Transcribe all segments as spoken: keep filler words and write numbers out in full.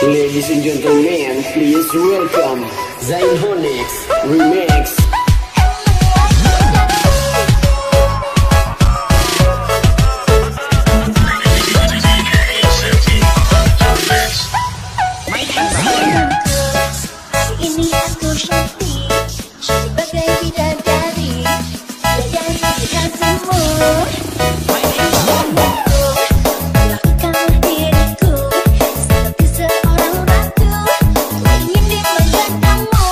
Ladies and gentlemen, please welcome Zain Honix Remix. Ini aku Shakti, sebagai bidadari, bidadari di hatimu. Lakukanlah diriku seperti seorang ratu, ku ingin dimanja kamu.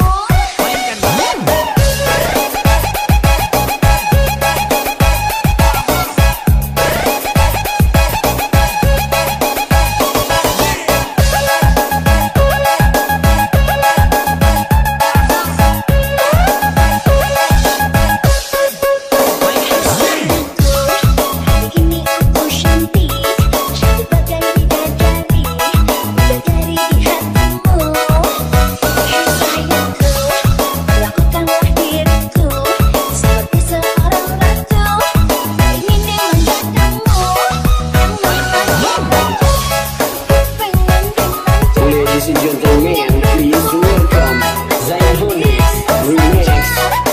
Ladies and gentlemen, please welcome Zain Honix Remix.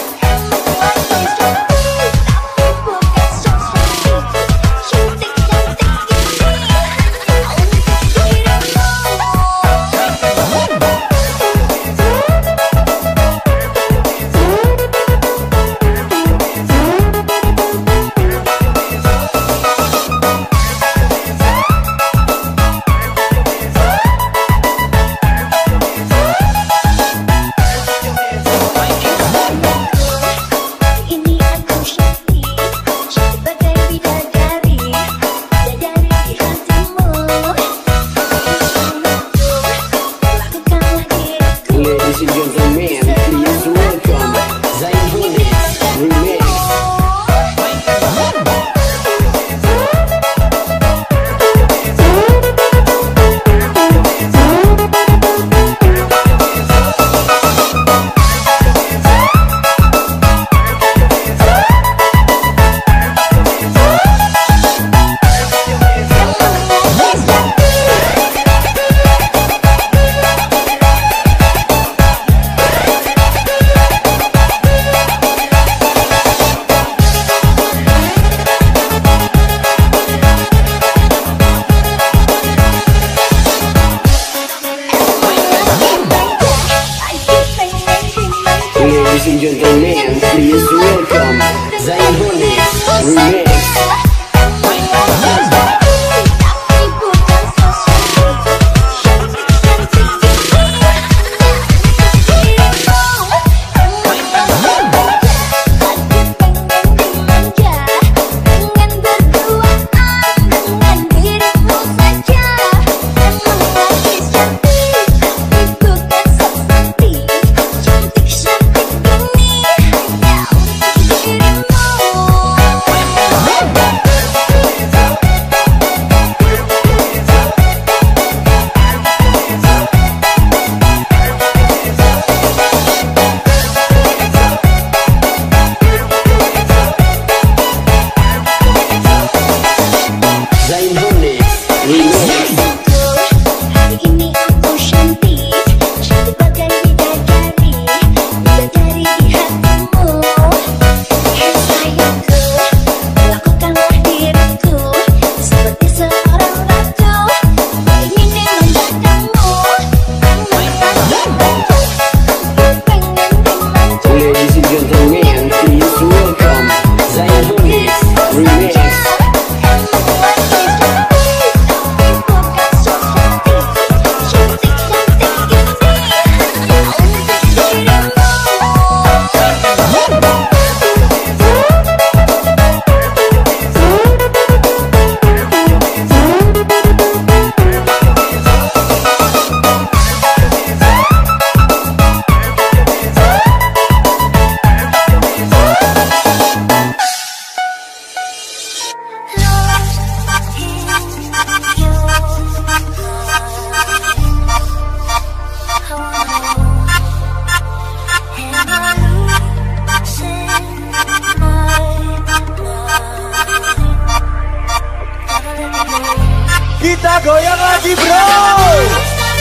Ladies and gentlemen, please welcome Zain Honix Remix. Ladies and gentlemen, please welcome Zain Honix Remix. Zain Honix Remix. Hari ini aku cantik, cantik bagai bidadari, bidadari di hatimu. Hei sayangku, lakukanlah diriku seperti seorang ratu, ku ingin dimanja kamu. Ladies and gentlemen, please welcome Zain Honix Remix. Kita goyang lagi bro.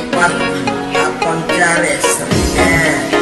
Cepat abang Charles remix.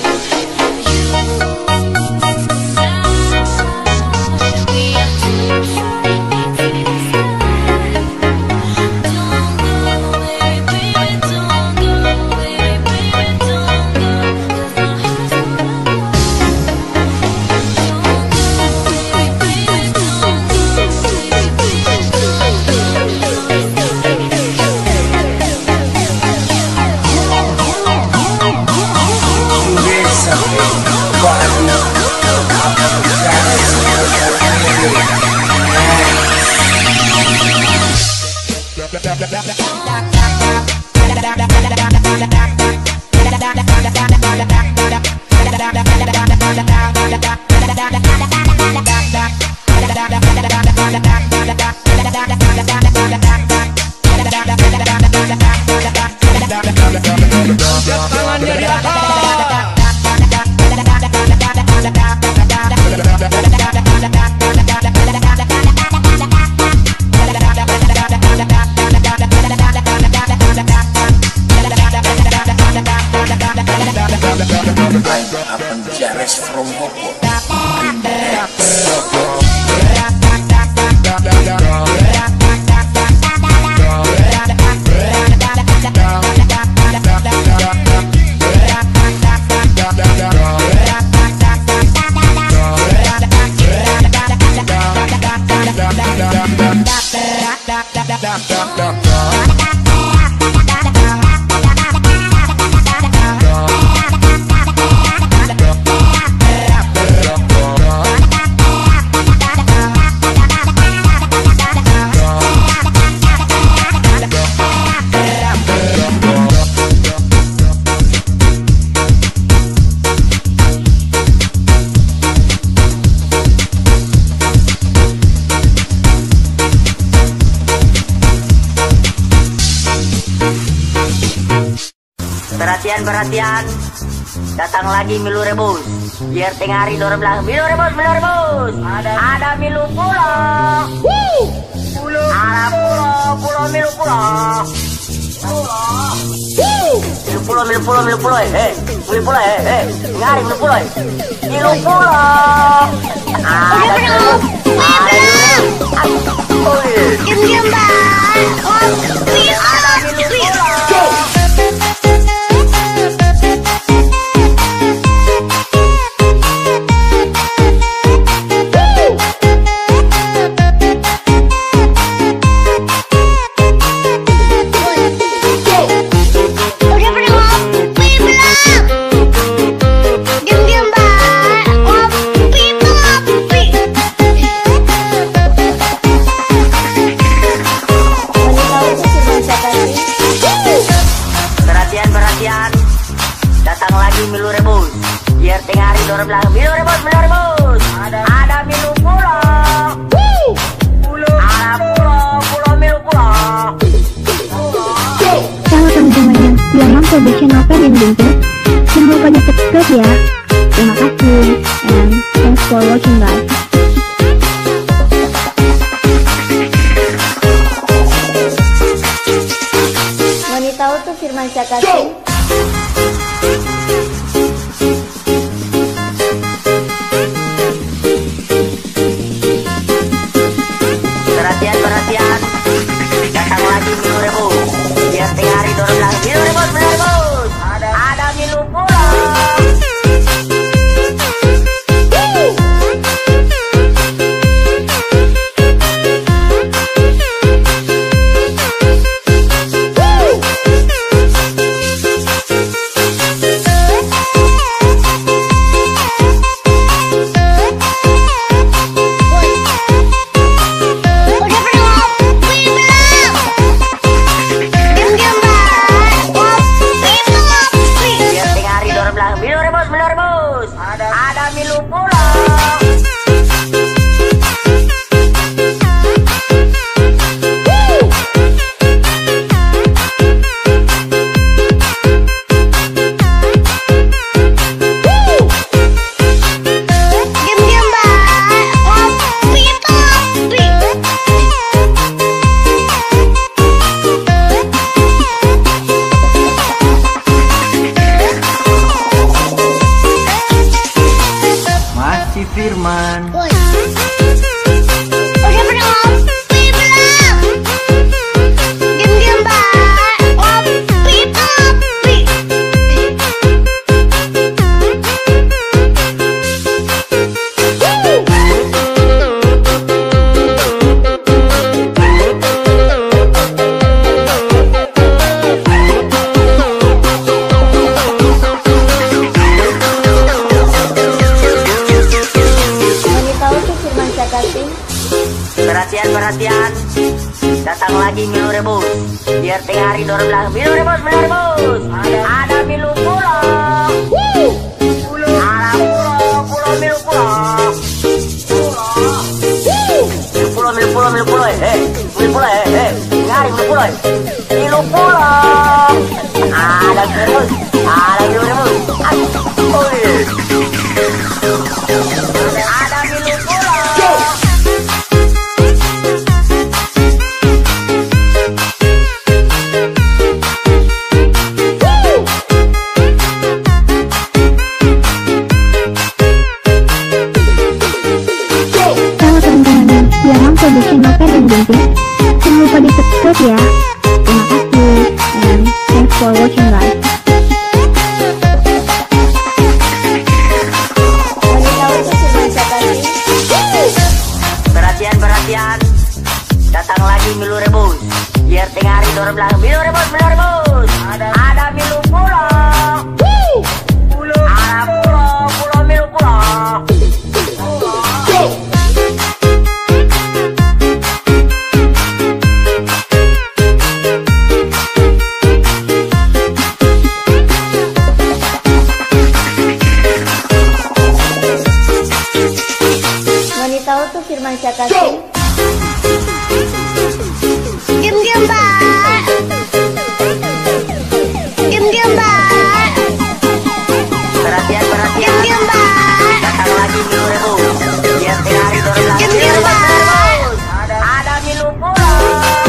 Tangannya di atas. Abang Charles from Hoko. Perhatian, perhatian. Datang lagi Milu Rebus. Biar tengah hari dorong bilang Milu Rebus, Milu Rebus. Ada, ada Milu Pulau. Pulau. Ada Pulau, Pulau Milu Pulau. Pulau. Milu Pulau, Milu Pulau, Milu Pulau. Eh, Milu Pulau, eh, eh. Tengah hari Milu Pulau. Milu Pulau. Ada Milu. Ada Milu. Diam-diam, Bang. Oh, Milu. Ada Milu Pulau. Datang lagi Milu Rebus. Biar tengah hari dorong bilang Milu Rebus, Milu Rebus. Ada, ada Milu Pulau. Pulau. Ada Pulau, Pulau Milu Pulau. Halo teman-teman yang belum mampir di channel Ferry Bintu, jangan lupa di subscribe ya. Terima kasih and thanks for watching guys. Wanita Utuh Firman Syakasih. Perhatian, perhatian. Datang lagi Milu Rebus. Biar tengah hari dorong bilang Milu Rebus, Milu Rebus. Ada, ada Milu Pulau. Datang lagi Milu rebus. Biar tengah hari dorong bilang Milu rebus, Milu rebus. Ada, ada Milu pulau. Pulau. Ada pulau, pulau Milu pulau. Pulau, Milu pulau, Milu pulau, eh, Milu pulau, eh, eh, ngari Milu pulau, Milu pulau. Ada Milu rebus, ada Milu rebus. Oh iya. Ada Milu pulau. Production Novel and Building. Jangan lupa di subscribe ya. Terima kasih and thanks for watching guys. Perhatian perhatian, datang lagi Milu rebus. Biar tengah hari dorong bilang Milu rebus, Milu rebus. Ada, ada Milu pulau. Pulau. Ada pulau, pulau Milu pulau. Tahu tuh Firman Syakasih. Diam diam Mbak. Diam diam Mbak. Perhatian perhatian. Diam diam Mbak. Datang lagi Milu rebus. Biar tengah hari dorong bilang Diam Milu diam rebus, Milu Mbak. rebus. Ada, ada Milu pulau.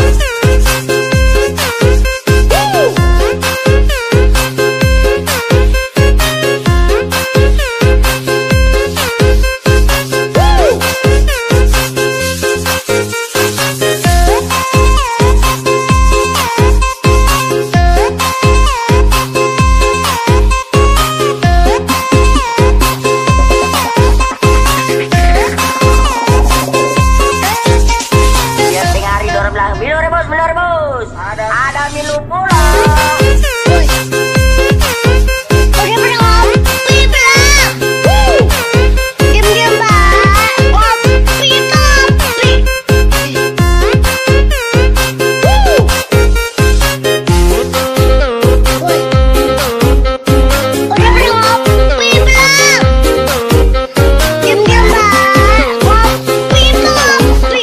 Milu rebus, Milu rebus. Ada, ada Milu pulau. Oke belum? Wih belum. Diam diam Mbak. Oh, pitam. Oke belum? Wih belum. Diam diam Mbak. Oh, pitam.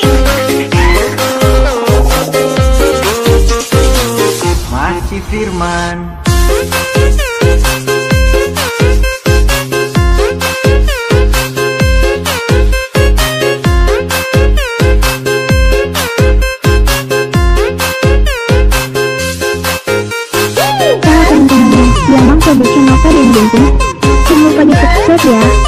Masih Firman. Kalau teman-teman, Biar Production Novel and Building. Jangan lupa di subscribe ya.